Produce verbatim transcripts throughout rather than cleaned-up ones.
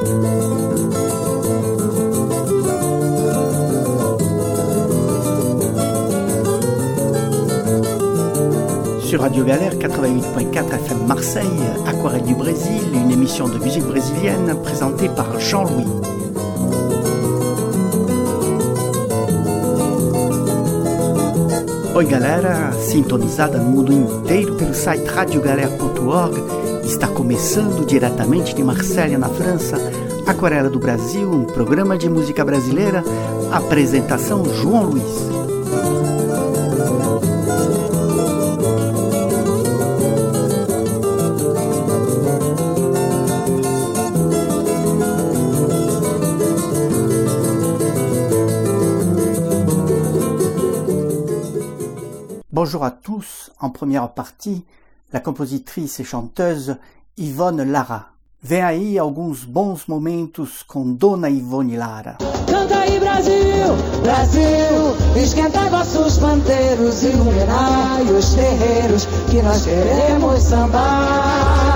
Sur Radio Galère quatre-vingt-huit point quatre F M Marseille, Aquarelle du Brésil, une émission de musique brésilienne présentée par Jean-Louis. Oi galera, sintonizada no mundo inteiro pelo site radio galera ponto org, está começando diretamente de Marselha, na França, Aquarela do Brasil, um programa de música brasileira, apresentação João Luiz. Bonjour à tous. En première partie, la compositrice e chanteuse Ivone Lara. Vem aí alguns bons momentos com Dona Ivone Lara. Canta aí Brasil, Brasil, esquentai vossos pandeiros, iluminai os terreiros, que nós queremos sambar.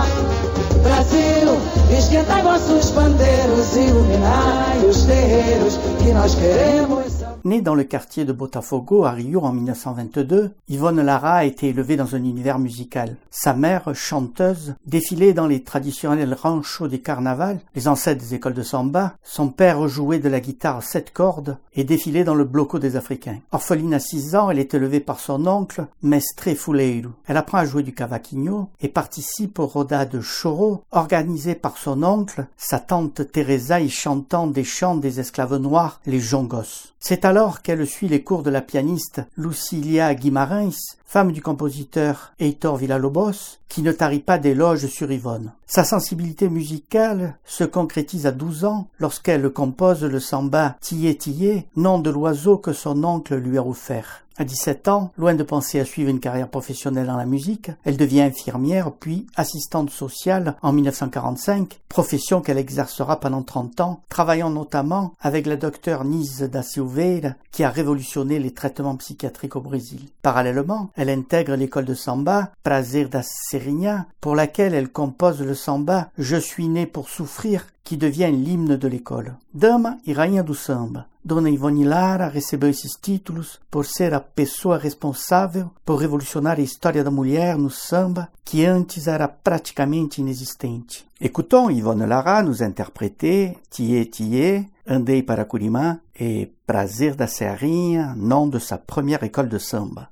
Brasil, esquentai vossos pandeiros, iluminai os terreiros, que nós queremos sambar. Née dans le quartier de Botafogo à Rio en dix-neuf cent vingt-deux, Ivone Lara a été élevée dans un univers musical. Sa mère, chanteuse, défilait dans les traditionnels ranchos des carnavals, les ancêtres des écoles de samba. Son père jouait de la guitare à sept cordes et défilait dans le bloco des Africains. Orpheline à six ans, elle est élevée par son oncle, Mestre Fuleiro. Elle apprend à jouer du cavaquinho et participe aux rodades choro organisées par son oncle, sa tante Teresa, y chantant des chants des esclaves noirs, les jongos. C'est alors qu'elle suit les cours de la pianiste Lucília Guimarães, femme du compositeur Heitor Villa-Lobos, qui ne tarit pas d'éloges sur Ivone. Sa sensibilité musicale se concrétise à douze ans lorsqu'elle compose le samba Tiye Tiye, nom de l'oiseau que son oncle lui a offert. À dix-sept ans, loin de penser à suivre une carrière professionnelle dans la musique, elle devient infirmière puis assistante sociale en dix-neuf cent quarante-cinq, profession qu'elle exercera pendant trente ans, travaillant notamment avec la docteure Nise da Silveira qui a révolutionné les traitements psychiatriques au Brésil. Parallèlement, elle intègre l'école de samba Prazer da Serrinha, pour laquelle elle compose le samba Je suis né pour souffrir, qui devient l'hymne de l'école. Dama e rainha do samba, Dona Ivone Lara recebeu esses títulos por ser a pessoa responsável por revolucionar a história da mulher no samba, que antes era praticamente inexistente. Écoutons Ivone Lara nous interpréter Tiye Tiye, Andei para Curimã et Prazer da Serrinha, nom de sa première école de samba.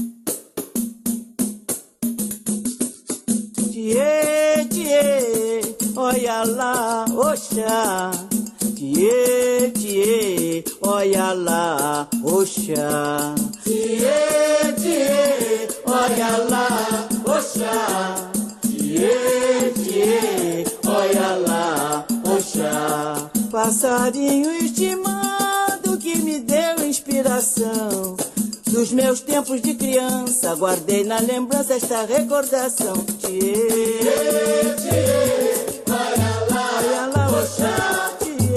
Tiye Tiye, olha lá, oxa. Tiye, tiye, olha lá, oxa. Tiye, tiye, olha lá, oxa. Tiye, tiye, olha lá, oxa. Passarinho estimado que me deu inspiração. Dos meus tempos de criança, guardei na lembrança esta recordação. Tiye, tiye, olha lá, olha lá, oxa.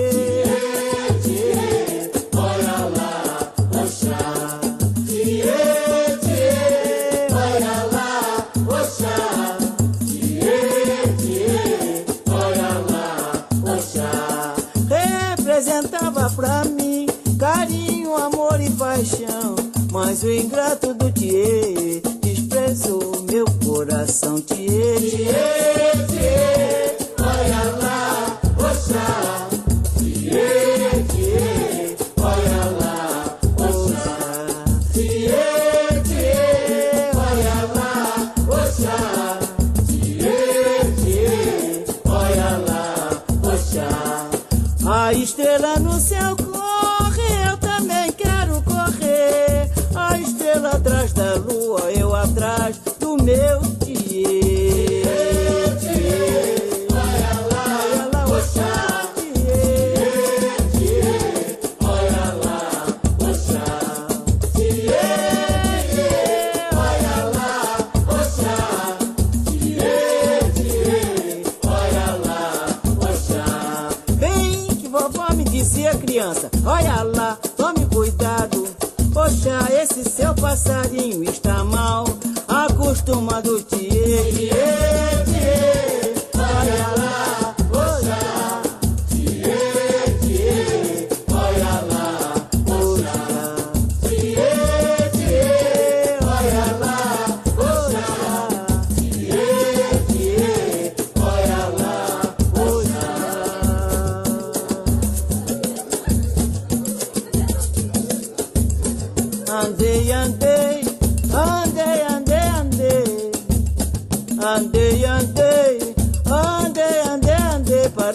Pra mim, carinho, amor e paixão, mas o ingrato do Tiê desprezou meu coração. Tiê, Tiê, Tiê, olha lá, oxa. Tiê, Tiê, olha lá, oxa. Tiê, Tiê, olha lá, oxa. Tiê, Tiê, olha lá, oxa. A estrela no céu corre, eu também quero correr. A estrela atrás da lua, eu atrás do meu Tiê. Tiê, olha lá, olha lá, oxa. Tiê, Tiê, olha lá, oxa. Tiê, Tiê, olha lá, oxa. Tiê, Tiê, olha lá, oxa. Bem que vovó me dizia, criança, olha lá, tome cuidado. Poxa, esse seu passarinho está mal acostumado. Tiê, tiê, tiê, olha lá, oxa.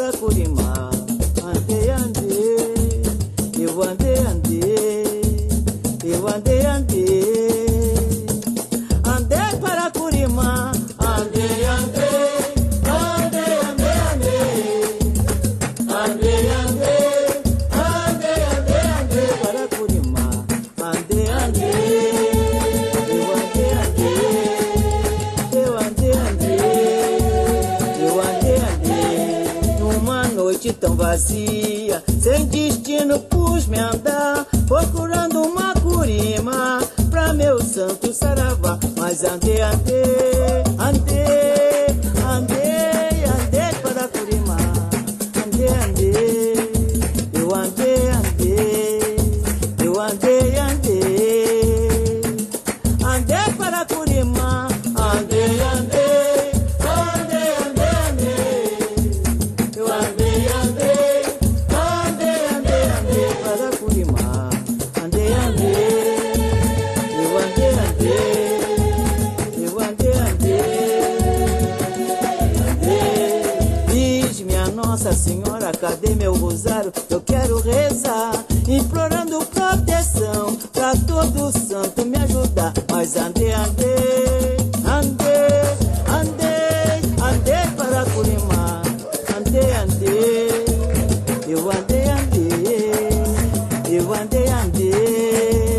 para Curimá. Andei, andei, eu andei, andei, eu andei, andei, andei para Curimá. Andei, andei, andei, andei, andei, andei, andei, andei, andei, andei para Curimá. Andei, andei, eu andei, andei, eu andei, andei, eu andei, andei. Numa noite tão vazia, sem destino pus me andar, procurando uma curima pra meu santo saravá. Mas andei, andei, andei, andei, andei para Curimá. Andei, andei, eu andei, andei, eu andei, andei, andei para Curimá. Andei, andei, andei, andei, andei, eu andei, andei, andei, andei, andei para Curimá. Andei, andei, eu andei, andei, eu andei, andei, andei. Diz minha Nossa Senhora, cadê meu rosário? Eu quero rezar, implorando proteção pra todo santo me ajudar. Mas andei, andei, andei, andei, andei para Curimá. Andei, andei, eu andei, andei, eu andei, andei.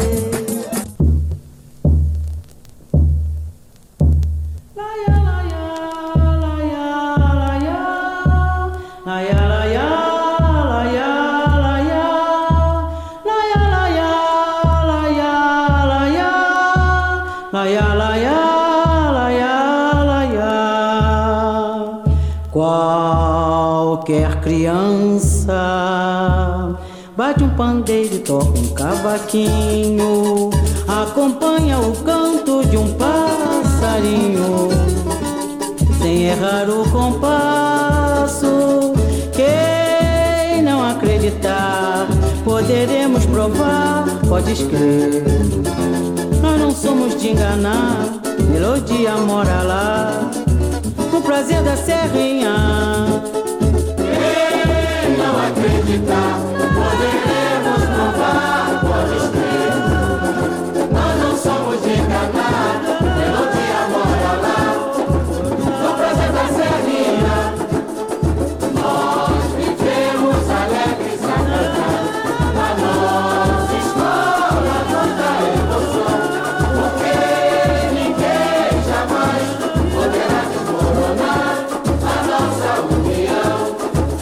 Qualquer criança bate um pandeiro e toca um cavaquinho, acompanha o canto de um passarinho, sem errar o compasso. Quem não acreditar, poderemos provar, podes crer. Nós não somos de enganar, melodia mora lá, o prazer da serrinha. Quem não acreditar, poderemos provar, podes crer. Nós não somos de enganar, melodia mora lá, o prazer da serrinha. Nós vivemos alegres a cantar, a nossa escola toda emoção, porque ninguém jamais poderá desmoronar a nossa união.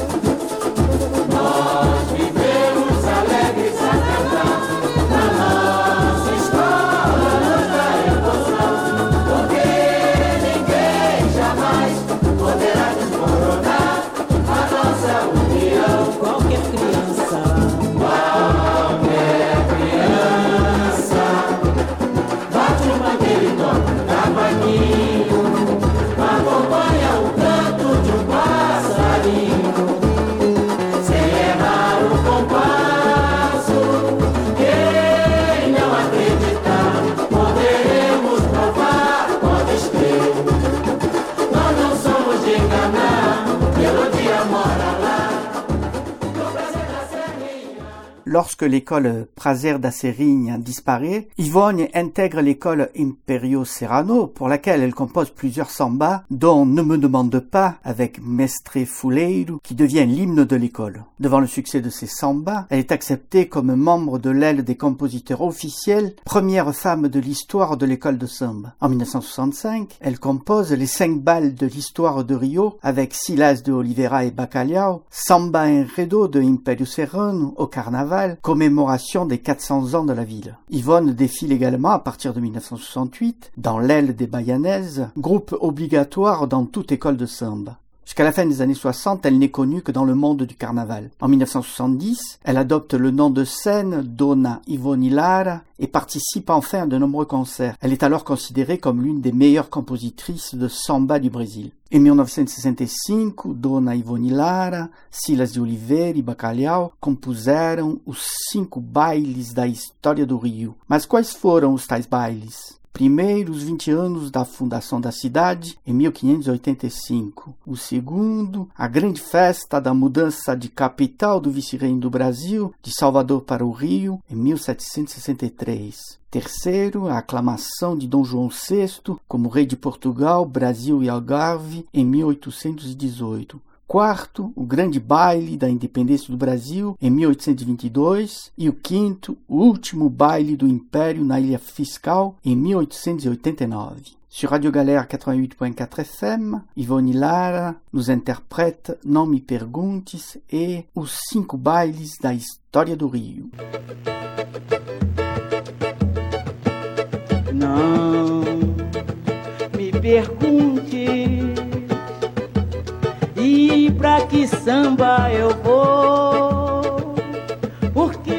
Nós vivemos alegres a cantar, a nossa escola toda emoção, porque ninguém jamais poderá desmoronar a nossa união. Qualquer criança, qualquer criança, bate o pandeiro e toca um cavaquinho, acompanha o canto de um passarinho, sem errar o compasso. Quem não acreditar, poderemos provar, podes crer. Nós não somos de enganar, melodia mora lá, no prazer da serrinha. Lorsque l'école Prazer da Serrinha disparaît, Yvonne intègre l'école Imperio Serrano, pour laquelle elle compose plusieurs sambas, dont Ne me demande pas, avec Mestre Fuleiro, qui devient l'hymne de l'école. Devant le succès de ces sambas, elle est acceptée comme membre de l'aile des compositeurs officiels, première femme de l'histoire de l'école de samba. En mille neuf cent soixante-cinq, elle compose les cinq balles de l'histoire de Rio, avec Silas de Oliveira et Bacalhau, Samba Enredo de Imperio Serrano au carnaval, commémoration des quatre cents ans de la ville. Yvonne défile également à partir de mille neuf cent soixante-huit dans l'aile des Baianaises, groupe obligatoire dans toute école de samba. Jusqu'à la fin des années soixante, elle n'est connue que dans le monde du carnaval. En mille neuf cent soixante-dix, elle adopte le nom de scène Dona Ivone Lara et participe enfin à de nombreux concerts. Elle est alors considérée comme l'une des meilleures compositrices de samba du Brésil. Em mille neuf cent sessenta e cinco, Dona Ivone Lara, Silas de Oliveira e Bacalhau compuseram os cinco bailes da história do Rio. Mas quais foram os tais bailes? Primeiro, os vinte anos da fundação da cidade, em mil quinhentos e oitenta e cinco. O segundo, a grande festa da mudança de capital do vice-reino do Brasil, de Salvador para o Rio, em mil setecentos e sessenta e três. Terceiro, a aclamação de Dom João sexto como rei de Portugal, Brasil e Algarve, em mil oitocentos e dezoito. Quarto, o grande baile da independência do Brasil, em mil oitocentos e vinte e dois. E o quinto, o último baile do Império na Ilha Fiscal, em mil oitocentos e oitenta e nove. Sur Radio Galère quatre-vingt-huit point quatre F M, Ivone Lara nos interprète Não Me Perguntes e os cinco bailes da história do Rio. Não me pergunte e pra que samba eu vou, porque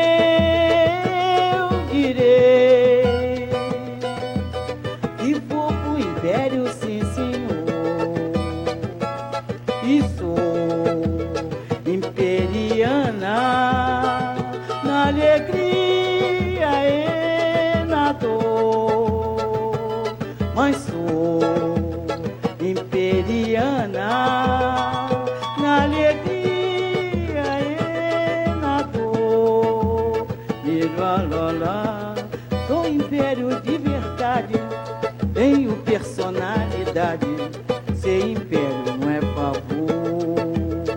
eu direi que vou pro Império, sim senhor, e sou imperiana na alegria e na dor, mas sou imperiana na alegria e na dor. E lá, lá, lá, sou império de verdade, tenho personalidade, ser império não é favor.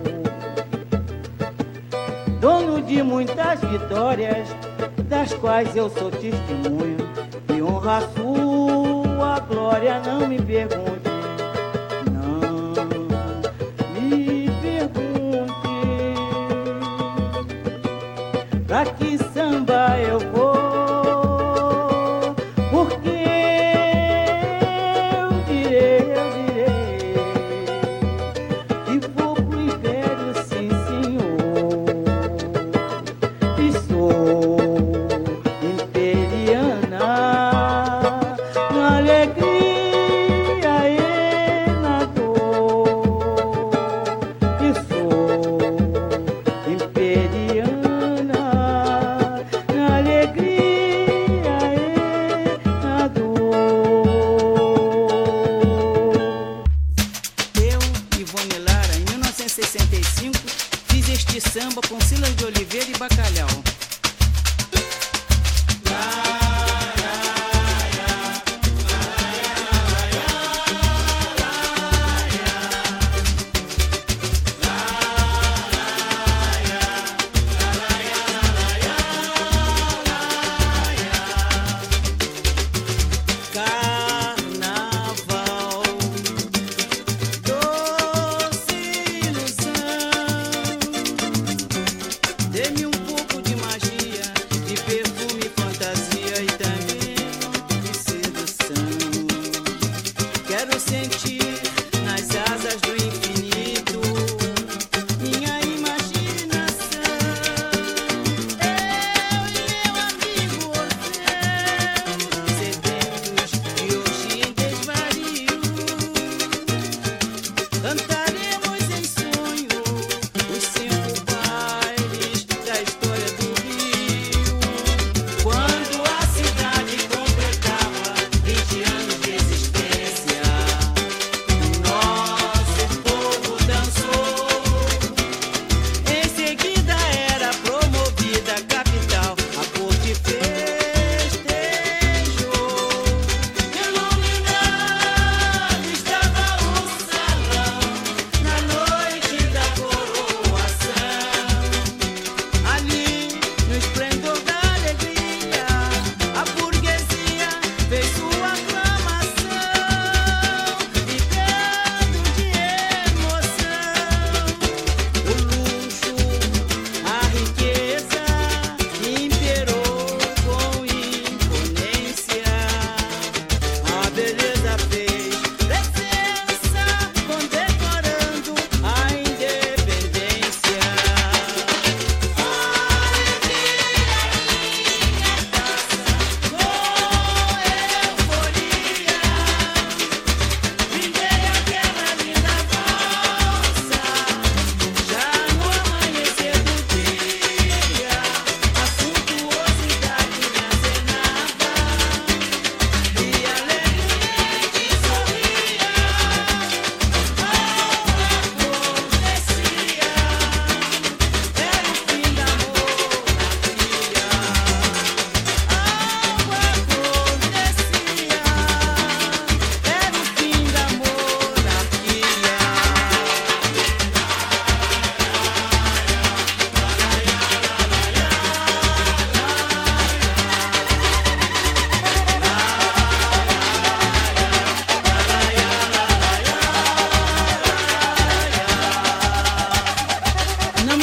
Dono de muitas vitórias, das quais eu sou testemunho, e honra a sua glória, não me pergunte. Pra que samba eu vou, porque eu direi, eu direi que vou pro Império, sim senhor, e sou imperiana na alegria e na dor, e sou imperiana sessenta e cinco, fiz este samba com Silas de Oliveira e Bacalhau. Dê-me um pouco de magia, de perfume, fantasia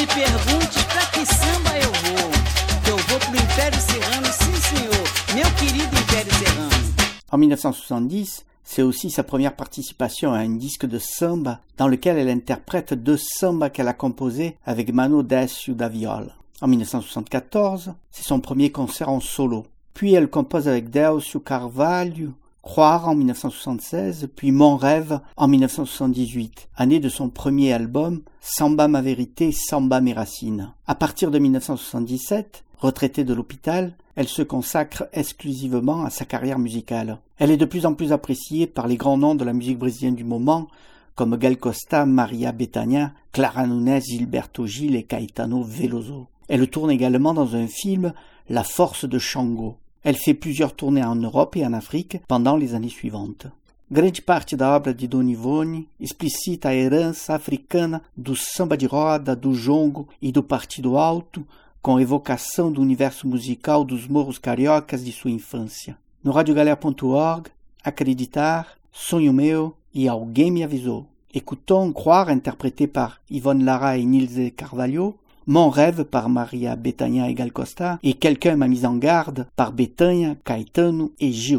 me pergunte pra que samba eu vou. Que eu vou pro Império Serrano, sim senhor, meu querido Império Serrano. En dix-neuf cent soixante-dix, c'est aussi sa première participation à un disque de samba dans lequel elle interprète deux sambas qu'elle a composés avec Mano Décio da Viola. En dix-neuf cent soixante-quatorze, c'est son premier concert en solo. Puis elle compose avec Décio Carvalho Croire en dix-neuf cent soixante-seize, puis Mon Rêve en dix-neuf cent soixante-dix-huit, année de son premier album Samba ma vérité, Samba mes racines. À partir de dix-neuf cent soixante-dix-sept, retraitée de l'hôpital, elle se consacre exclusivement à sa carrière musicale. Elle est de plus en plus appréciée par les grands noms de la musique brésilienne du moment, comme Gal Costa, Maria Bethânia, Clara Nunes, Gilberto Gil et Caetano Veloso. Elle tourne également dans un film, La Force de Shango. Elle fait plusieurs tournées en Europe et en Afrique pendant les années suivantes. Grande parte da obra de Dona Ivone explicita a herança africana do samba de roda, do jongo e do partido alto, com evocação do universo musical dos morros cariocas de sua infância. No radiogalera ponto org, Acreditar, Sonho Meu e Alguém Me Avisou. Écoutons Croire, interprété par Yvonne Lara et Nilce Carvalho, Mon Rêve par Maria Bethânia et Gal Costa, et Quelqu'un m'a mis en garde par Bethânia, Caetano et Gil.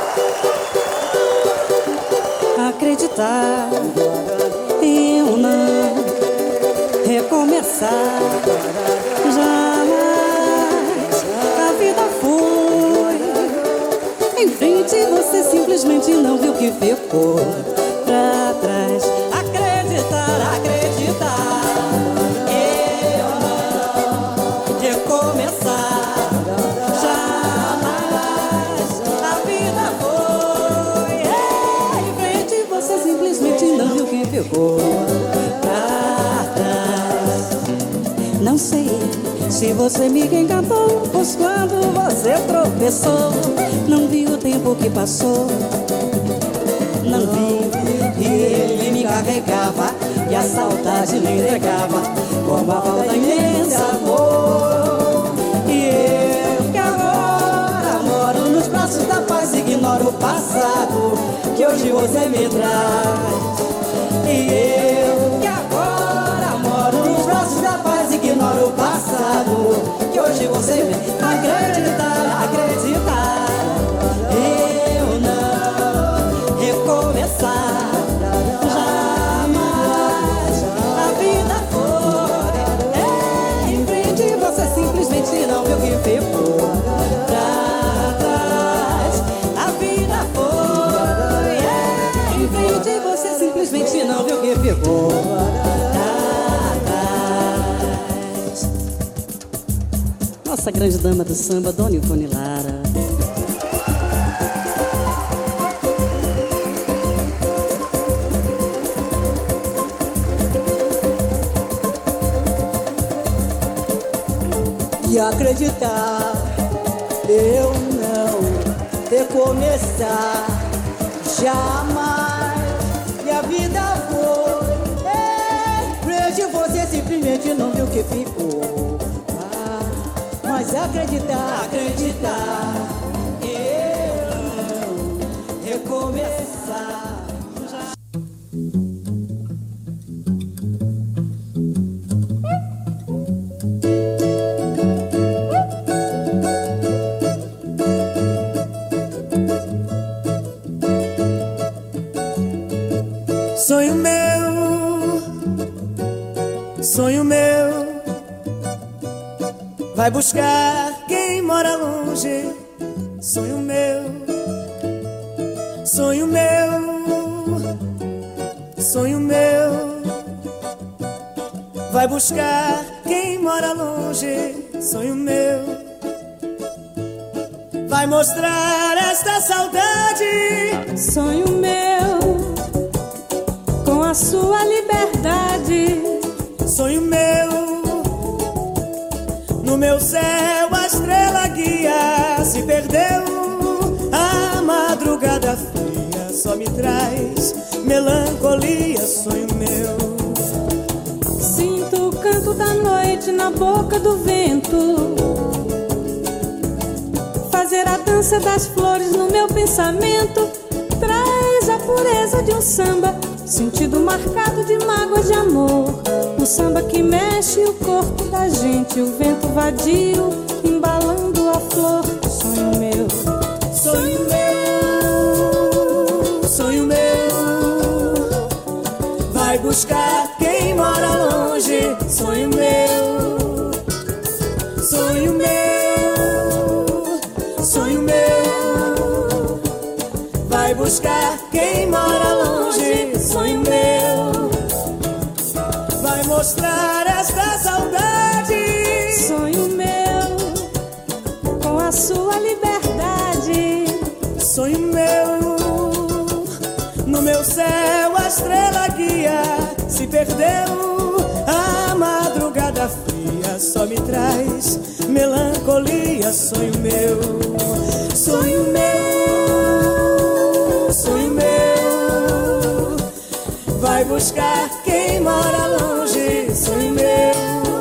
Acreditar, eu não recomeçar, jamais a vida foi. Em frente você simplesmente não viu que ficou pra trás. Acreditar, acreditar, eu não recomeçar, jamais a vida foi. Em frente você simplesmente não viu que ficou pra trás. Não sei se você me encantou, pois quando você tropeçou, não vi o tempo que passou. Não vi, e ele me carregava, e a saudade me entregava, como a falta imensa amor. E eu que agora moro nos braços da paz, ignoro o passado que hoje você me traz. E eu que agora moro nos braços da paz, ignoro o passado que hoje você me traz. Acreditar, acreditar, eu não recomeçar, jamais a vida foi. É, em frente você simplesmente não viu que ficou pra trás. A vida foi. É, em frente você simplesmente não viu que ficou pra trás. Nossa grande dama do samba, Dona Ivone Lara. E acreditar, eu não recomeçar, jamais minha vida foi. Em frente você simplesmente não viu que ficou. Ah, mas acreditar, acreditar, eu não recomeçar. Sonho meu, sonho meu, vai buscar quem mora longe. Sonho meu, sonho meu, sonho meu, vai buscar quem mora longe. Sonho meu, vai mostrar esta saudade. Sonho meu, com a sua liberdade. Sonho meu, no meu céu a estrela guia. Se perdeu, a madrugada fria só me traz melancolia. Sonho meu, sinto o canto da noite na boca do vento, fazer a dança das flores no meu pensamento. Traz a pureza de um samba, sentido marcado de mágoas de amor. Um samba que mexe o corpo da gente, o vento vadio embalando a flor. Sonho meu, sonho meu, sonho meu, vai buscar quem mora longe. Sonho meu, sonho meu, sonho meu, vai buscar quem mora longe. Sonho meu, vai mostrar esta saudade. Sonho meu, com a sua liberdade. Sonho meu, no meu céu a estrela guia. Se perdeu, a madrugada fria só me traz melancolia. Sonho meu, sonho meu, sonho meu, vai buscar quem mora longe. Sonho meu,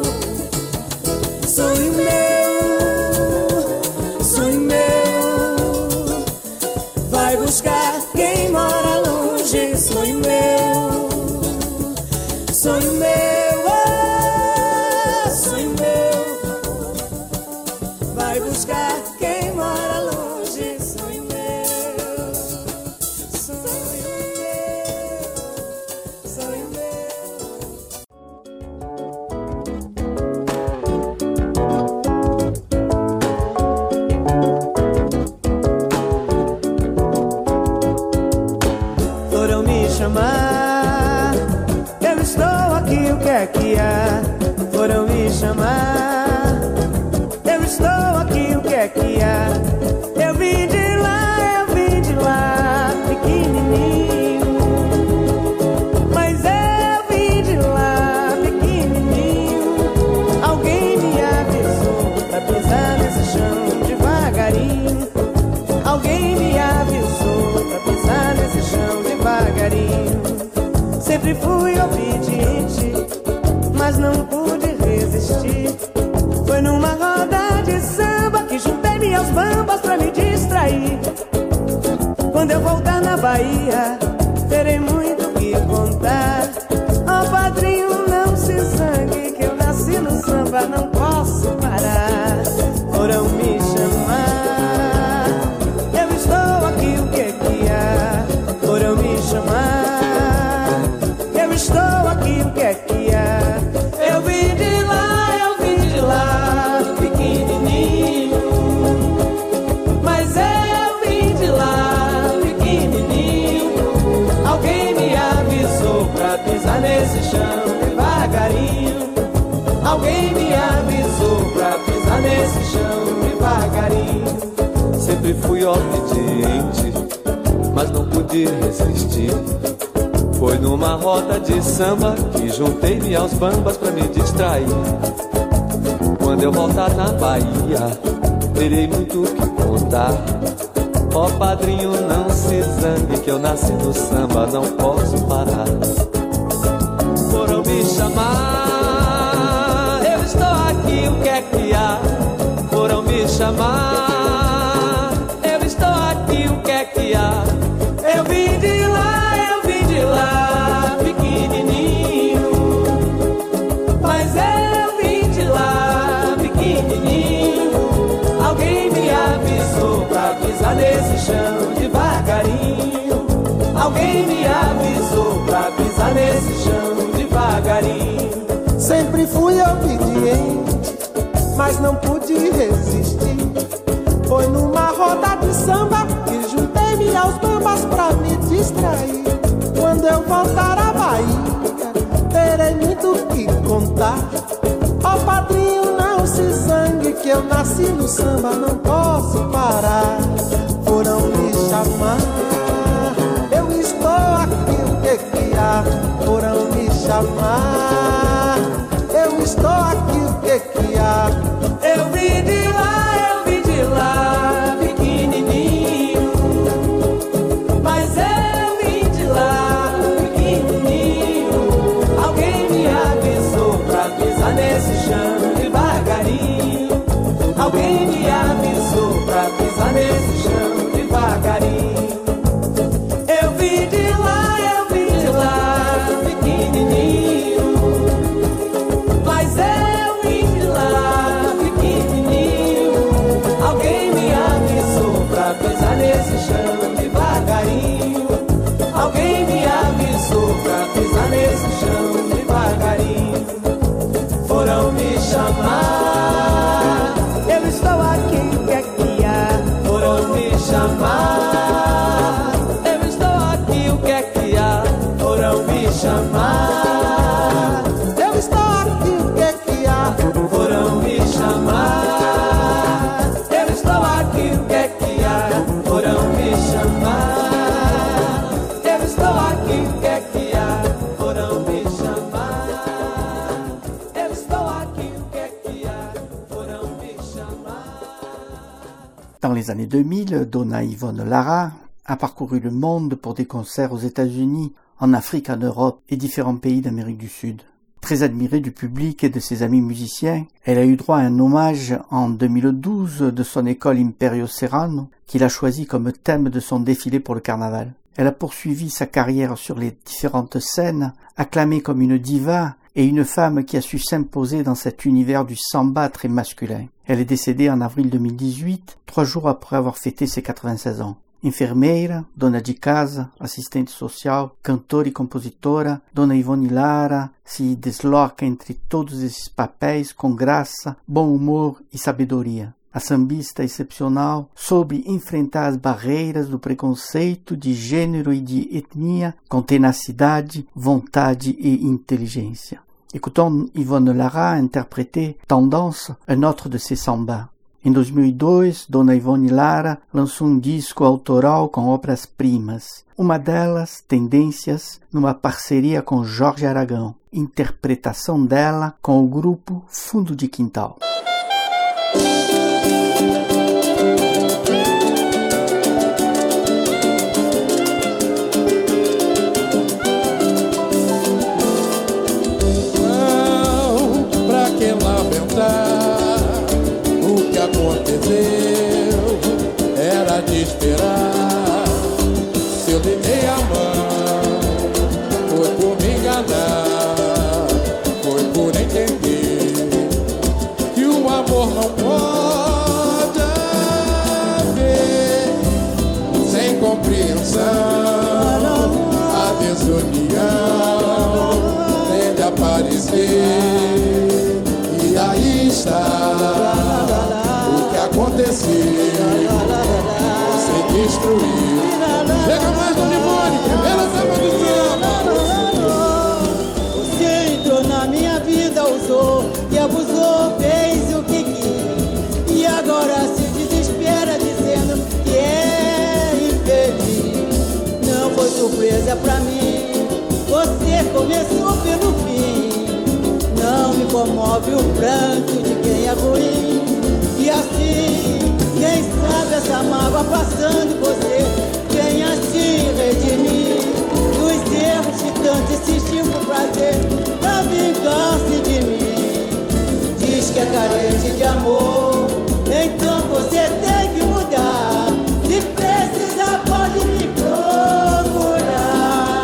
sonho meu, sonho meu, vai buscar quem mora longe. Sonho meu, sonho meu, oh, sonho meu, vai buscar quem mora longe. Sonho meu, sonho meu, sonho meu. Foram me chamar, eu estou aqui, o que é que há? Foram me chamar, eu estou aqui, o que é que há? Eu vim de lá, eu vim de lá, pequenininho, mas eu vim de lá, pequenininho. Alguém me avisou pra pisar nesse chão devagarinho. Alguém me avisou pra pisar nesse chão devagarinho. Sempre fui obediente, mas não pude resistir. Foi numa roda de samba que juntei-me aos bambas pra me distrair. Quando eu voltar na Bahia, terei muito o que contar. Ó padrinho, não se zangue, que eu nasci no samba, não posso parar. Foram me chamar, eu estou aqui, o que que há? Foram me chamar, eu estou aqui, o que é que há? Eu vim de lá, eu vim de lá, pequenininho, mas eu vim de lá, pequenininho. Alguém me avisou pra pisar nesse chão devagarinho. Alguém me avisou pra pisar nesse chão devagarinho. Sempre fui obediente, mas não pude resistir. Foi numa roda de samba que juntei-me aos bambas pra me distrair. Quando eu voltar na Bahia, terei muito o que contar. Ó padrinho, não se zangue, que eu nasci no samba, não posso parar. Foram me chamar, eu estou aqui, o que é que há? Foram me chamar, eu estou aqui, o que é que há? Eu vim de lá, eu vim de lá, pequenininho, mas eu vim de lá, pequenininho. Alguém me avisou pra pisar nesse chão devagarinho. Alguém me avisou pra pisar nesse chão devagarinho. Sempre fui obediente, mas não pude resistir. Foi numa roda de samba que juntei-me aos bambas pra me distrair. Quando eu voltar à Bahia, terei muito o que contar. Ó padrinho, não se zangue, que eu nasci no samba, não posso parar. Foram me chamar, eu estou aqui, o que que há? Foram me chamar, eu estou aqui, o que que há? Eu vim de lá, eu vim de lá, pequenininho, mas eu vim de lá, pequenininho. Alguém me avisou pra pisar nesse chão devagarinho. Alguém me avisou pra pisar nesse chão devagarinho. Eu vim de lá, eu vim de lá, pequenininho, chamar. Eu estou aqui, o que é que há? Foram me chamar. Eu estou aqui, o que é que há? Foram me chamar. Eu estou aqui, o que é que há? Foram me chamar. Eu estou aqui, o que é que há? Foram me chamar. Eu estou aqui, o que é que há? Foram me chamar. Eu estou aqui, o que é que há? Foram me chamar. Dans les années deux mille, Donna Yvonne Lara a parcouru le monde pour des concerts aux États-Unis, en Afrique, en Europe et différents pays d'Amérique du Sud. Très admirée du public et de ses amis musiciens, elle a eu droit à un hommage en deux mille douze de son école Imperio Serrano, qu'il a choisi comme thème de son défilé pour le carnaval. Elle a poursuivi sa carrière sur les différentes scènes, acclamée comme une diva et une femme qui a su s'imposer dans cet univers du samba très masculin. Elle est décédée en avril deux mille dix-huit, trois jours après avoir fêté ses quatre-vingt-seize ans. Enfermeira, dona de casa, assistente social, cantora e compositora, Dona Ivone Lara se desloca entre todos esses papéis com graça, bom humor e sabedoria. A sambista excepcional soube enfrentar as barreiras do preconceito de gênero e de etnia com tenacidade, vontade e inteligência. Écoutons Yvonne Lara interpréter Tendance, un autre de ses sambas. Em dois mil e dois, Dona Ivone Lara lançou um disco autoral com obras-primas. Uma delas, Tendências, numa parceria com Jorge Aragão. Interpretação dela com o grupo Fundo de Quintal. Não, pra que lamentar o que aconteceu? Era de esperar. Se eu dei meia mão, foi por me enganar, foi por entender que o amor não pode haver sem compreensão. A desunião tem de aparecer, e aí está o que aconteceu. Você destruiu. Chega mais no Livone, primeira samba do samba. Você entrou na minha vida, usou e abusou, fez o que quis, e agora se desespera dizendo que é infeliz. Não foi surpresa pra mim, você começou pelo fim. Não me comove o pranto de quem é ruim. E assim, quem sabe essa mágoa passando, você venha se redimir dos erros de tanto insistir por prazer, pra vingar-se de mim. Diz que é carente de amor, então você tem que mudar. Se precisar pode me procurar.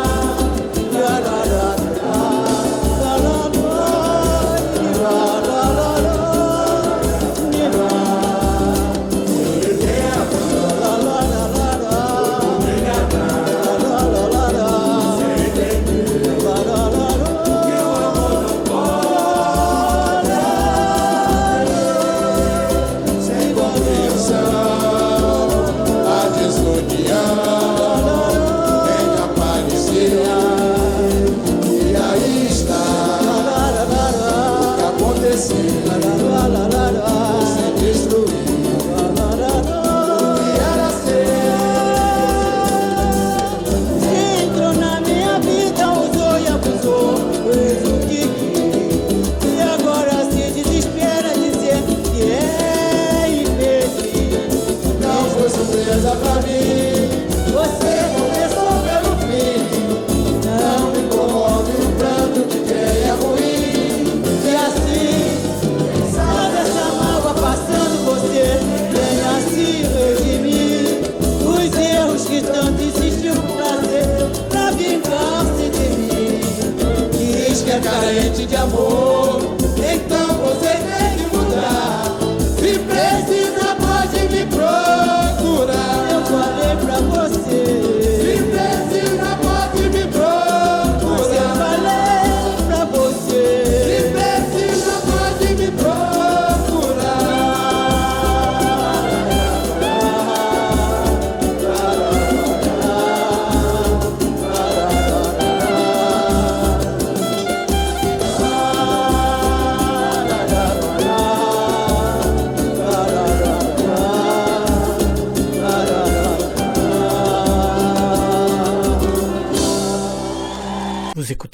Sabe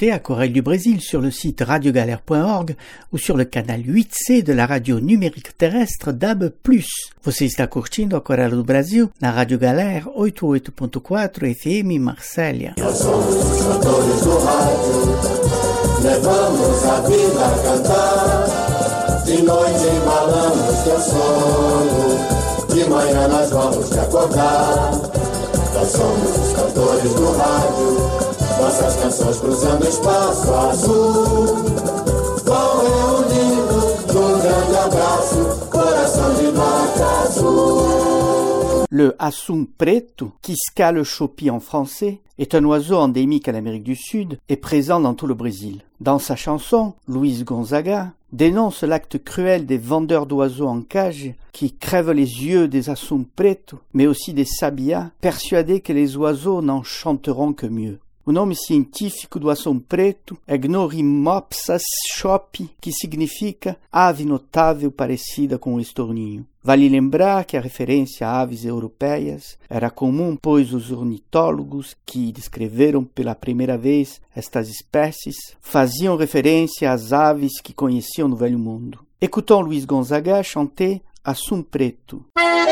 écouter Aquarelle du Brésil sur le site radiogalère point org ou sur le canal huit C de la radio numérique terrestre D A B plus. Você está curtindo Aquarelle do Brasil na Rádio Galère oitenta e oito ponto quatro F M Marsella. Nós somos os cantores do rádio, levamos a vida a cantar. De noite embalamos teu sono, de manhã nós vamos te acordar. Nós somos os cantores do rádio, nossas canções cruzando o espaço azul. Vão reunindo num grande abraço, coração de nota azul. Le assum preto, Quisca chopi en français, est un oiseau endémique à l'Amérique du Sud et présent dans tout le Brésil. Dans sa chanson, Luis Gonzaga dénonce l'acte cruel des vendeurs d'oiseaux en cage qui crèvent les yeux des assum preto, mais aussi des sabiá, persuadés que les oiseaux n'en chanteront que mieux. O nome científico do assum preto é Gnorimopsis chopi, que significa ave notável parecida com o estorninho. Vale lembrar que a referência a aves europeias era comum, pois os ornitólogos que descreveram pela primeira vez estas espécies faziam referência às aves que conheciam no Velho Mundo. Écoutons Luis Gonzaga chanter Assum preto.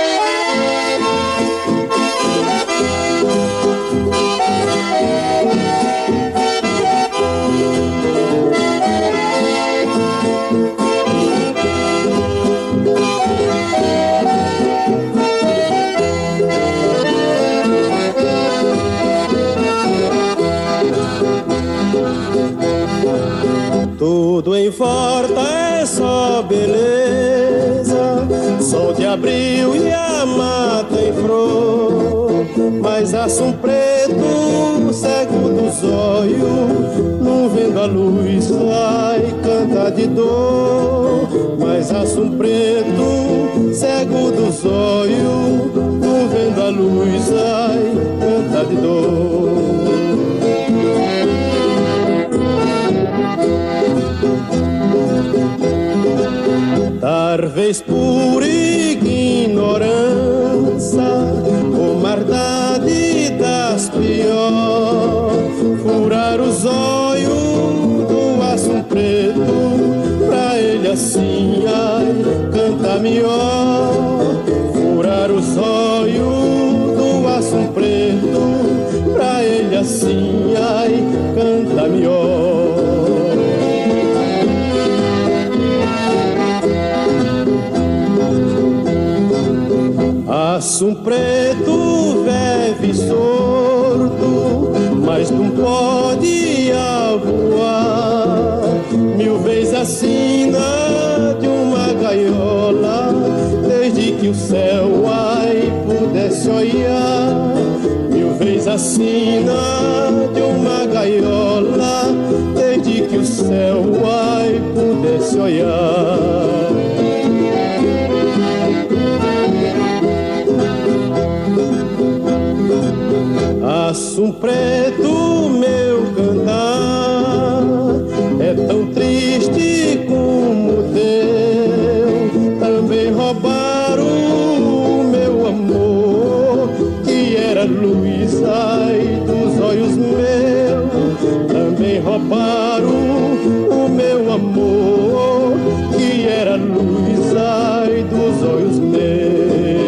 Tudo em volta é só beleza, sol de abril e a mata em flor. Mas assum preto, cego dos olhos, não vendo a luz, vai cantar de dor. Mas assum preto, cego dos olhos, não vendo a luz, vai cantar de dor. Talvez por ignorância ou maldade das pior, furar os olhos do assum preto, pra ele assim ai, canta melhor. Furar os olhos do assum preto, pra ele assim ai, canta melhor. Assum preto vive sordo, mas não pode voar. Mil vezes assina de uma gaiola, desde que o céu ai pudesse olhar. Mil vezes assina de uma gaiola, desde que o céu ai pudesse olhar. Assum preto, meu cantar é tão triste como o teu. Também roubaram o meu amor, que era luz ai dos olhos meus. Também roubaram o meu amor, que era luz ai dos olhos meus.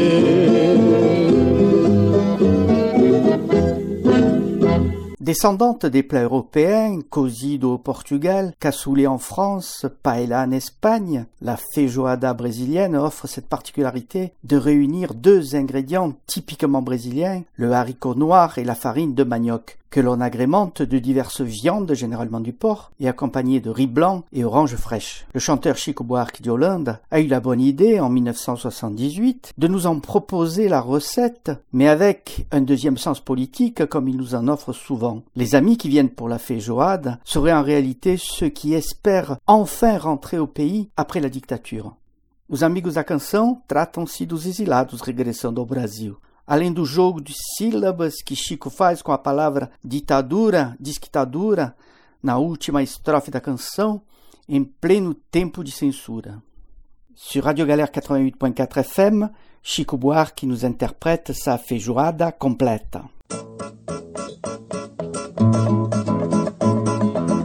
Descendante des plats européens, cocido au Portugal, cassoulet en France, paella en Espagne, la feijoada brésilienne offre cette particularité de réunir deux ingrédients typiquement brésiliens, le haricot noir et la farine de manioc, que l'on agrémente de diverses viandes, généralement du porc, et accompagnées de riz blanc et oranges fraîches. Le chanteur Chico Buarque de Holanda a eu la bonne idée, en mille neuf cent soixante-dix-huit, de nous en proposer la recette, mais avec un deuxième sens politique comme il nous en offre souvent. Les amis qui viennent pour la feijoada seraient en réalité ceux qui espèrent enfin rentrer au pays après la dictature. Os amigos da canção tratam-se dos exilados regressando ao Brasil. Além do jogo de sílabas que Chico faz com a palavra ditadura, disquitadura, na última estrofe da canção, em pleno tempo de censura. Sur Radio Galère quatre-vingt-huit point quatre F M, Chico Buarque nous interprète sa feijoada complète.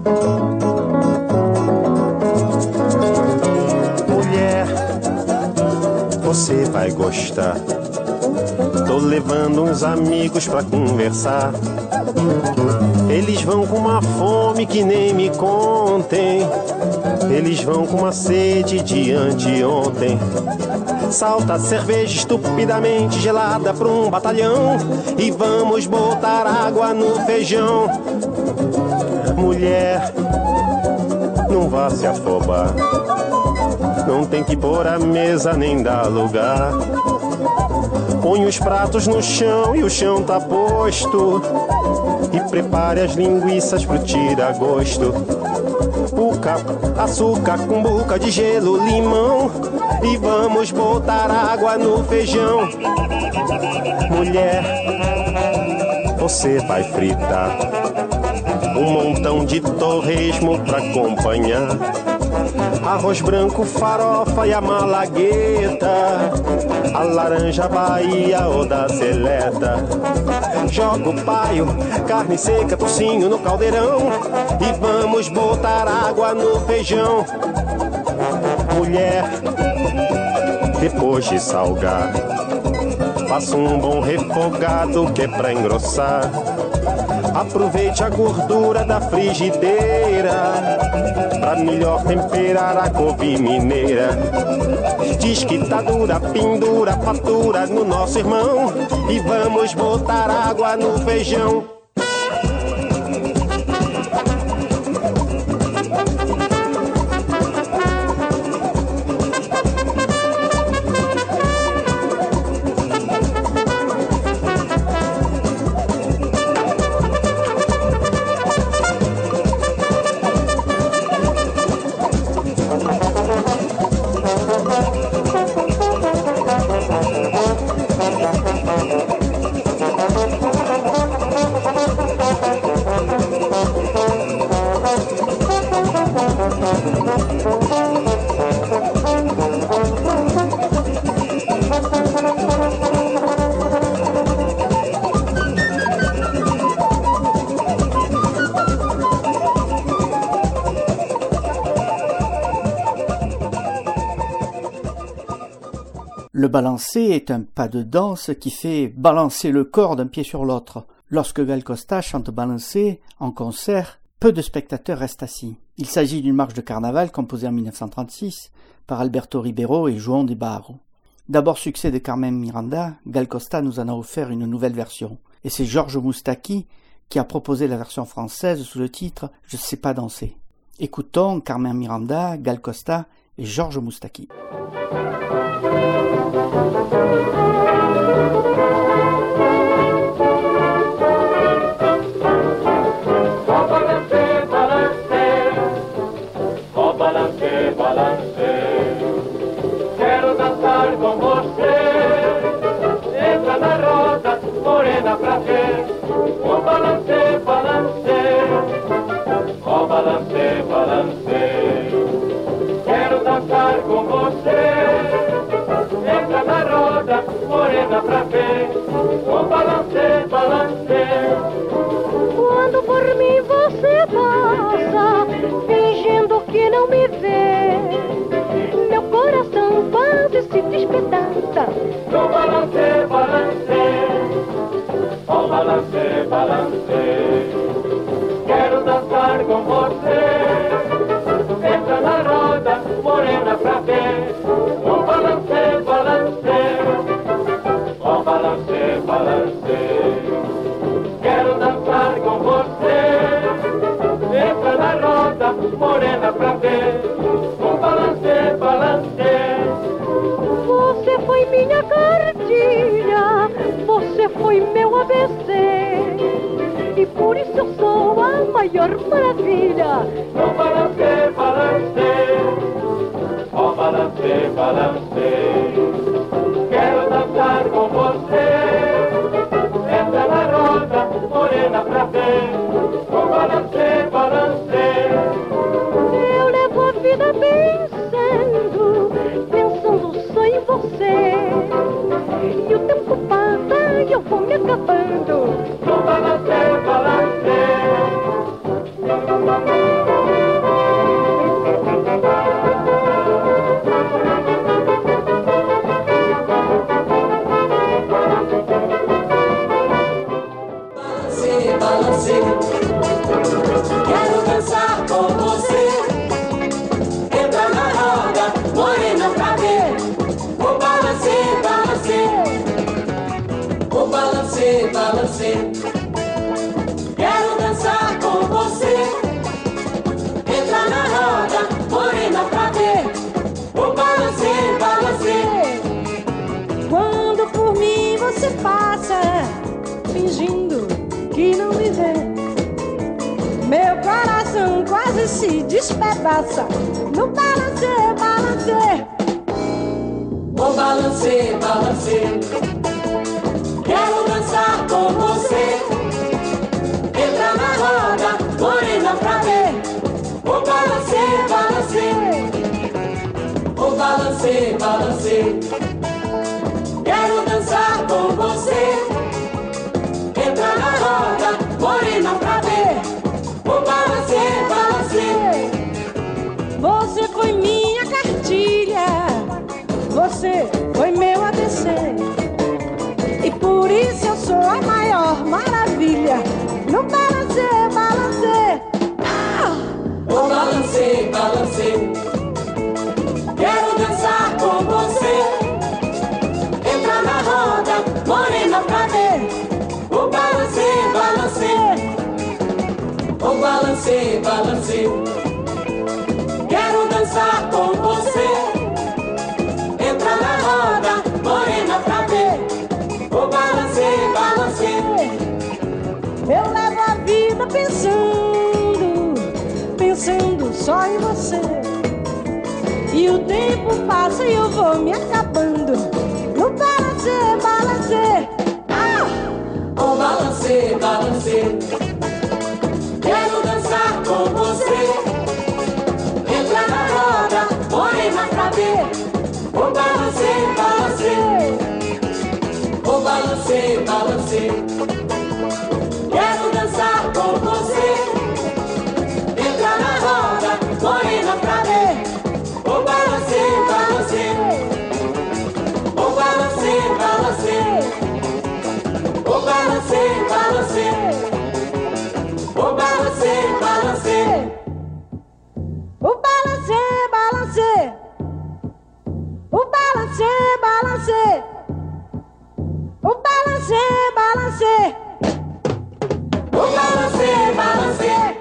você vai gostar. Tô levando uns amigos pra conversar. Eles vão com uma fome que nem me contem. Eles vão com uma sede de anteontem. Salta a cerveja estupidamente gelada pra um batalhão e vamos botar água no feijão. Mulher, não vá se afobar. Não tem que pôr a mesa nem dar lugar. Põe os pratos no chão e o chão tá posto. E prepare as linguiças pro tira-gosto. Puca, açúcar, cumbuca de gelo, limão. E vamos botar água no feijão. Mulher, você vai fritar um montão de torresmo pra acompanhar. Arroz branco, farofa e a malagueta, a laranja Bahia ou da seleta. Joga o paio, carne seca, tocinho no caldeirão e vamos botar água no feijão. Mulher, depois de salgar, faça um bom refogado que é pra engrossar. Aproveite a gordura da frigideira pra melhor temperar a couve mineira. Diz que tá dura, pendura, fatura no nosso irmão e vamos botar água no feijão. Le balancé est un pas de danse qui fait balancer le corps d'un pied sur l'autre. Lorsque Gal Costa chante balancé en concert, peu de spectateurs restent assis. Il s'agit d'une marche de carnaval composée en mille neuf cent trente-six par Alberto Ribeiro et João de Barro. D'abord succès de Carmen Miranda, Gal Costa nous en a offert une nouvelle version. Et c'est Georges Moustaki qui a proposé la version française sous le titre « Je sais pas danser ». Écoutons Carmen Miranda, Gal Costa et Georges Moustaki. Quero dançar com você. Entra na roda, morena pra ver. Oh, balancê, balancê. Oh, balancê, balancê. Quero dançar com você. Entra na roda, morena pra ver. Oh, balancê, balancê. Quando por mim você passa, fingindo que não me vê, meu coração quase se despedaça. Oh, balancê, balancê. Oh, balancê, balancê. Quero dançar com você. Entra na roda, morena pra ver. Oh, balancê, balancê. Oh, balancê, balancê. Quero dançar com você. Entra na roda, morena pra ver. Oh, balancê, balancê. Você foi minha cartilha, você foi meu A B C, e por isso eu sou a maior maravilha. Oh, balancê, balancê. Oh, balancê, balancê. Quero dançar com você. Entra na roda, morena pra ver. Oh, balancê, balancê. Eu levo a vida pensando, pensando só em você, e o tempo passa e eu vou me acabando. Oh, balancê, balancê. se despedaça no balancê, balancê. O balancê, balancê, quero dançar com você. Entra na roda, morena pra ver. O balancê, balancê, o balancê, balancê, quero dançar com você. Entra na roda, morena pra ver. O balancê, balancê. Você foi minha cartilha, você foi meu A B C, e por isso eu sou a maior maravilha no balancê, balancê. Ah! O balancê, balancê, quero dançar com você. Entra na roda, morena pra ver. O balancê, balancê, o balancê, balancê, quero dançar com você. Entra na roda, morena pra ver. O balancê, balancê. Eu levo a vida pensando, pensando só em você. E o tempo passa e eu vou me acabando no balancê, balancê. Ah! O balancê, balancê, quero dançar com você. Entra na roda, morena pra ver. O balancê, balancê, o balancê, balancê, quero dançar com você. Entra na roda, morena pra ver. O balancê, balancê, o balancê, balancê, o balancê, balancê, o balancê, balancê, O balancê, balancê, o balancê, balancê, o balancê, balancê, o balancê, balancê.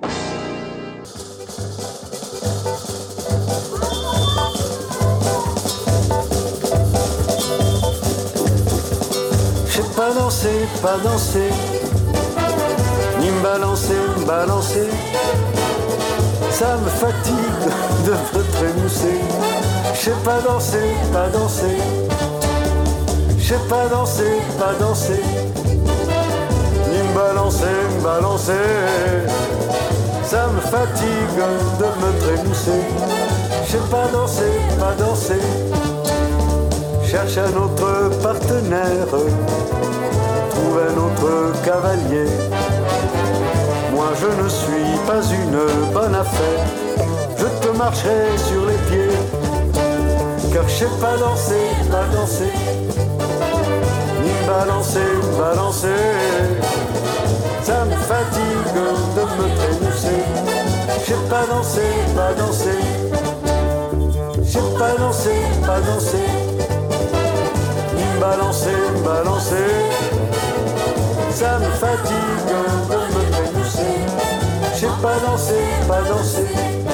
Je sais pas danser, pas danser, ni me balancer, me balancer. Ça me fatigue de me trémousser. Je sais pas danser, pas danser. Je sais pas danser, pas danser, ni me balancer, me balancer. Ça me fatigue de me trémousser. Je sais pas danser, pas danser. Cherche un autre partenaire, trouve un autre cavalier. Moi je ne suis pas une bonne affaire, je te marcherai sur les pieds. Car je sais pas danser, pas danser, ni me balancer, me balancer. Ça me fatigue de me trémousser. Je sais pas danser, pas danser, je sais pas danser, pas danser, ni me balancer, me balancer. Ça me fatigue de me trémousser. Je sais pas danser, pas danser.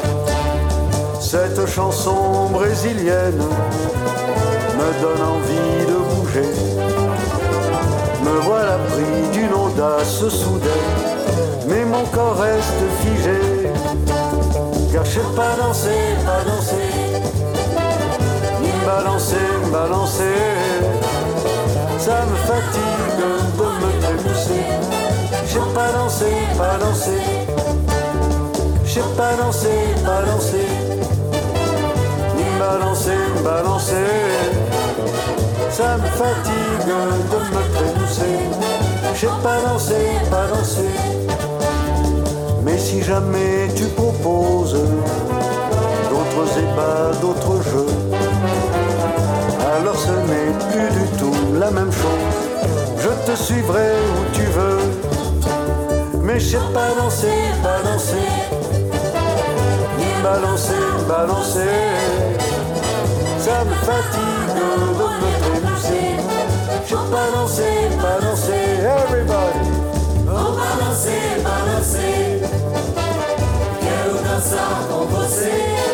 Cette chanson brésilienne me donne envie de bouger. Me voilà pris d'une audace soudaine, mais mon corps reste figé. Car je sais pas danser, pas danser, ni me balancer, me balancer. Ça me fatigue de me trémousser. Je sais pas danser, pas danser, je sais pas danser, pas danser, ni me balancer, me balancer. Ça me fatigue de me trémousser. Je sais pas danser, pas danser. Mais si jamais tu proposes d'autres ébats, d'autres jeux, alors ce n'est plus du tout la même chose. Je te suivrai où tu veux. Mais je sais pas danser, pas danser, ni balancer, balancer. Ça me fatigue de me trémousser. Je sais pas danser, pas danser, everybody. Oh balancer, balancer, quero dançar com você.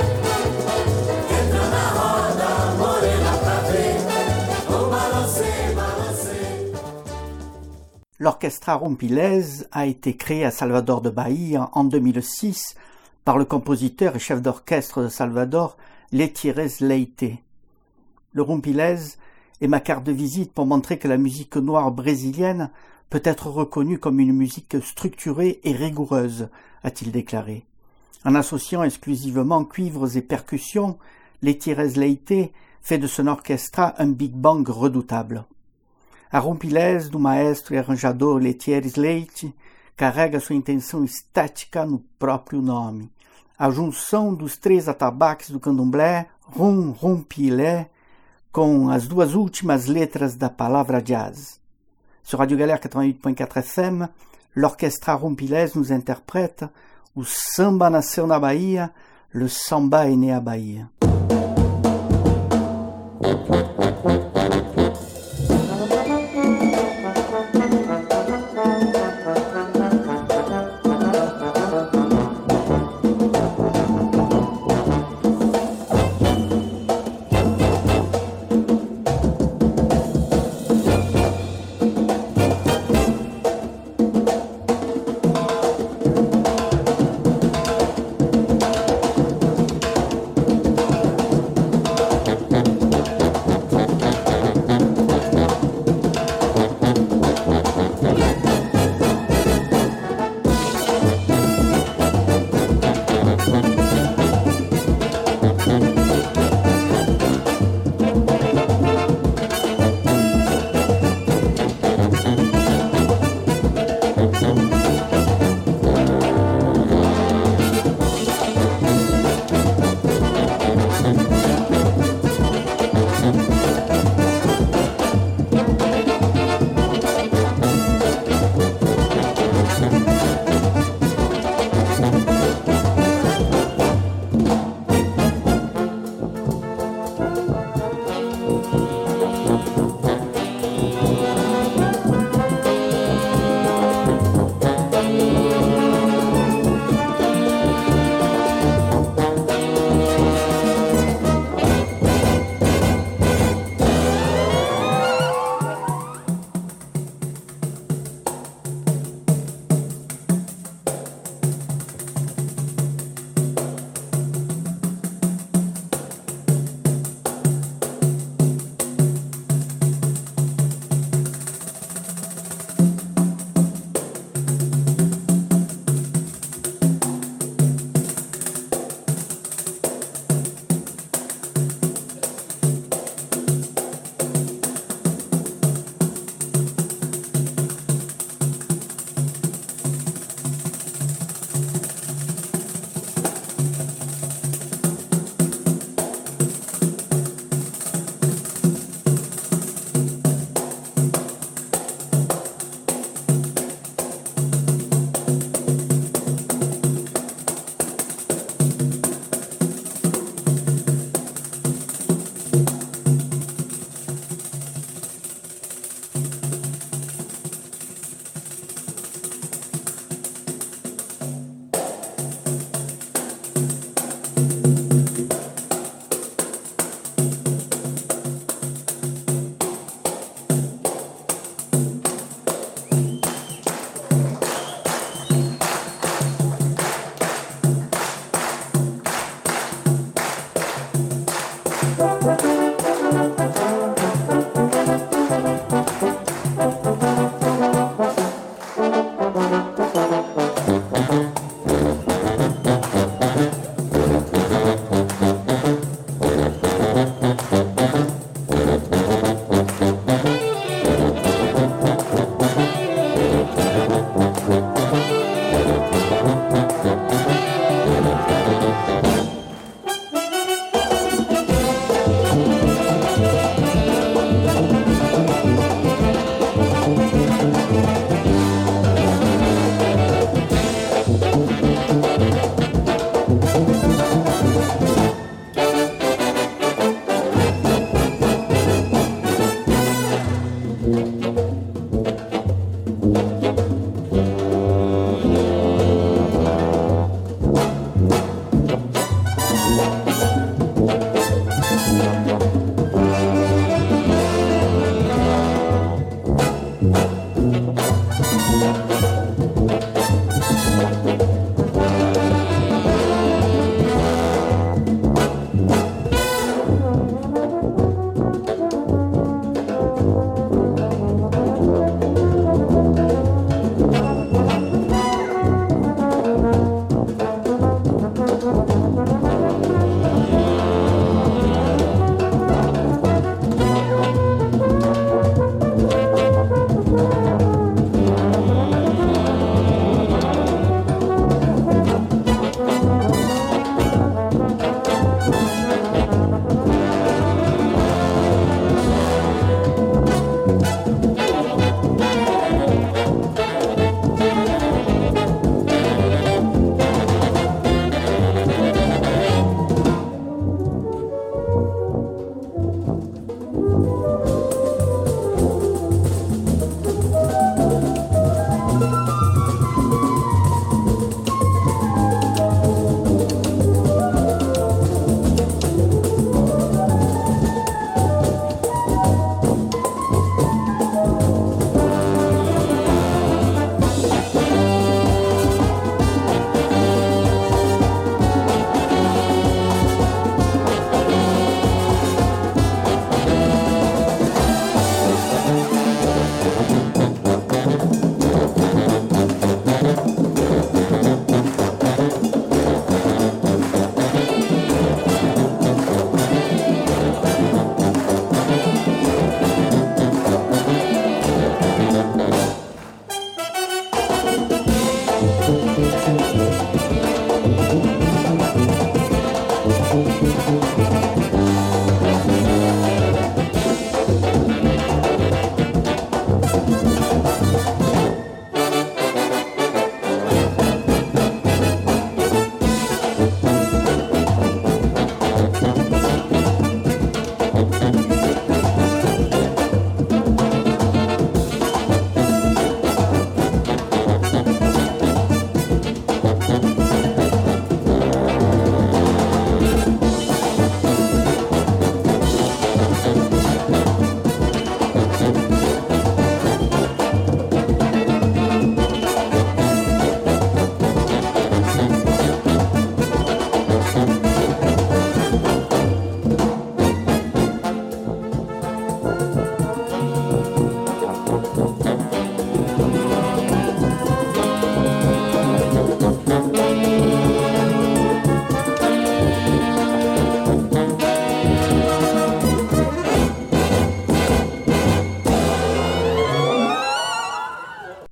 Entra na roda, morena pra ver. Oh balancer, balancer. L'Orchestra Rumpilez a été créé à Salvador de Bahia en deux mille six par le compositeur et chef d'orchestre de Salvador, Letieres Leite. Le Rumpilés est ma carte de visite pour montrer que la musique noire brésilienne peut être reconnue comme une musique structurée et rigoureuse, a-t-il déclaré. En associant exclusivement cuivres et percussions, Letieres Leite fait de son orchestra un big bang redoutable. A Rumpilés do maestro e arranjador Letieres Leite carrega sua intenção estática no próprio nome. A junção dos três atabaques do candomblé, rum, rumpilé, com as duas últimas letras da palavra jazz. Sur Radio Galère quatre-vingt-huit point quatre F M, l'orchestra Rumpilés nous interprète O samba nasceu na Bahia, le samba est né à Bahia.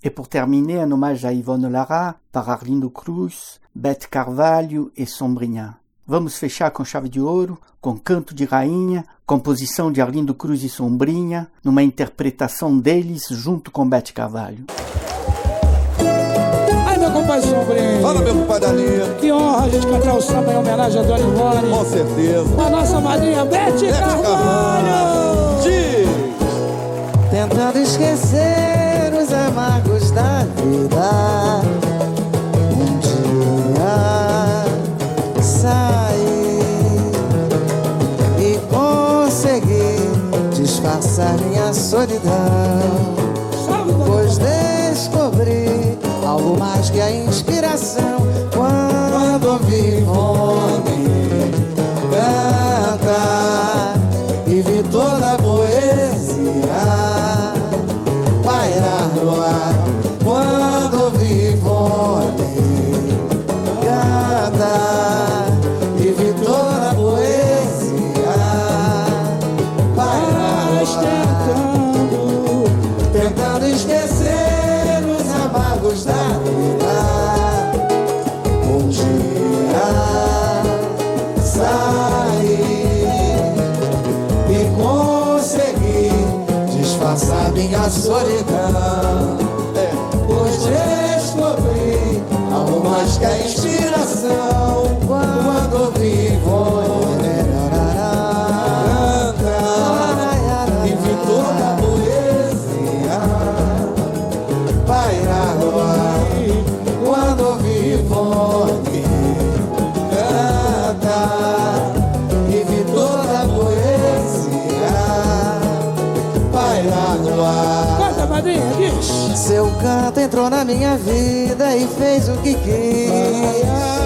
Et pour terminer, un hommage à Ivone Lara par Arlindo Cruz, Beth Carvalho e Sombrinha. Vamos fechar com chave de ouro, com Canto de Rainha, composição de Arlindo Cruz e Sombrinha, numa interpretação deles junto com Beth Carvalho. Ai, meu compadre Sombrinha. Fala, meu compadre Alinha. Que honra a gente cantar o samba em homenagem a Dona Ivone. Com certeza. A nossa madrinha Beth, Beth Carvalho. De... Tentando esquecer os amargos da vida, um dia saí e consegui disfarçar minha solidão, pois descobri algo mais que a inspiração quando ouvi Ivone cantar e vi toda a poesia pairar no ar. Quando ouvi Ivone cantar e vi toda a poesia pairar no ar, tentando, tentando esquecer os amargos da vida. Um dia saí e consegui disfarçar minha solidão, é, pois descobri algo mais que a inspiração quando ouvi Ivone cantar e vi toda a poesia pairar no ar. Quando ouvi Ivone cantar e vi toda a poesia pairar no ar. Canta, madrinha, diz. Seu canto entrou na minha vida e fez o que quis.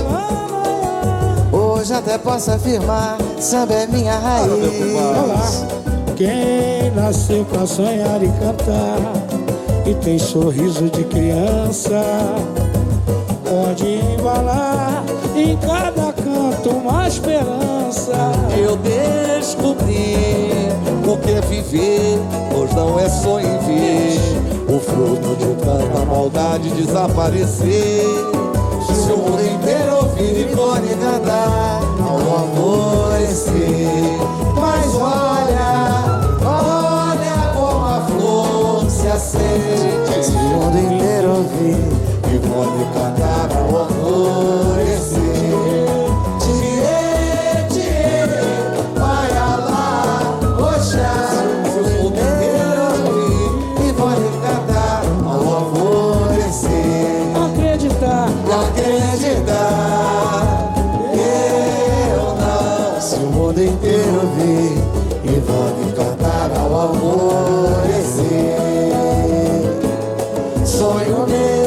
Hoje até posso afirmar, samba é minha raiz. Quem nasceu pra sonhar e cantar e tem sorriso de criança, pode embalar em cada canto uma esperança. Eu descobri o que é viver, pois não é só em ver o fruto de tanta maldade desaparecer. Se o mundo inteiro ouvir Ivone cantar ao amanhecer, mas olha, olha como a flor se acende. Se o mundo inteiro ouvir Ivone cantar ao amanhecer, tchê, tchê, vai lá, oxá. Se o mundo inteiro ouvir Ivone cantar ao amanhecer, acreditar, acreditar, eu não. Se o mundo inteiro ouvir Ivone cantar ao amanhecer, sonho meu.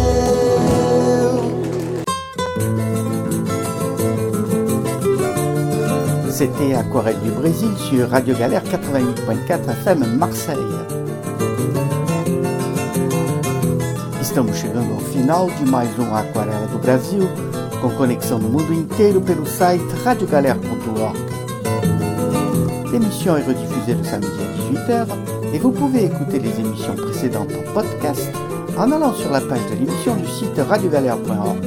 C'était Aquarelle du Brésil sur Radio Galère quatre-vingt-huit point quatre F M Marseille. Estamos chegando ao final de mais um Aquarela do Brasil, com conexão no mundo inteiro pelo site radio galère ponto org. L'émission est rediffusée le samedi à dix-huit heures et vous pouvez écouter les émissions précédentes en podcast en allant sur la page de l'émission du site radio galère point org.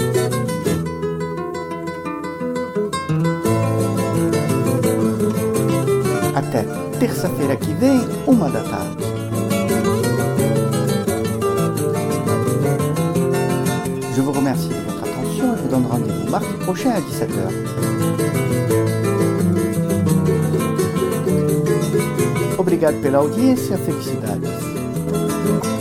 Até terça-feira que vem, uma da tarde. Je vous remercie de votre attention et vous donne rendez-vous mardi prochain à dix-sept heures. Obrigado pela audiência, felicidades.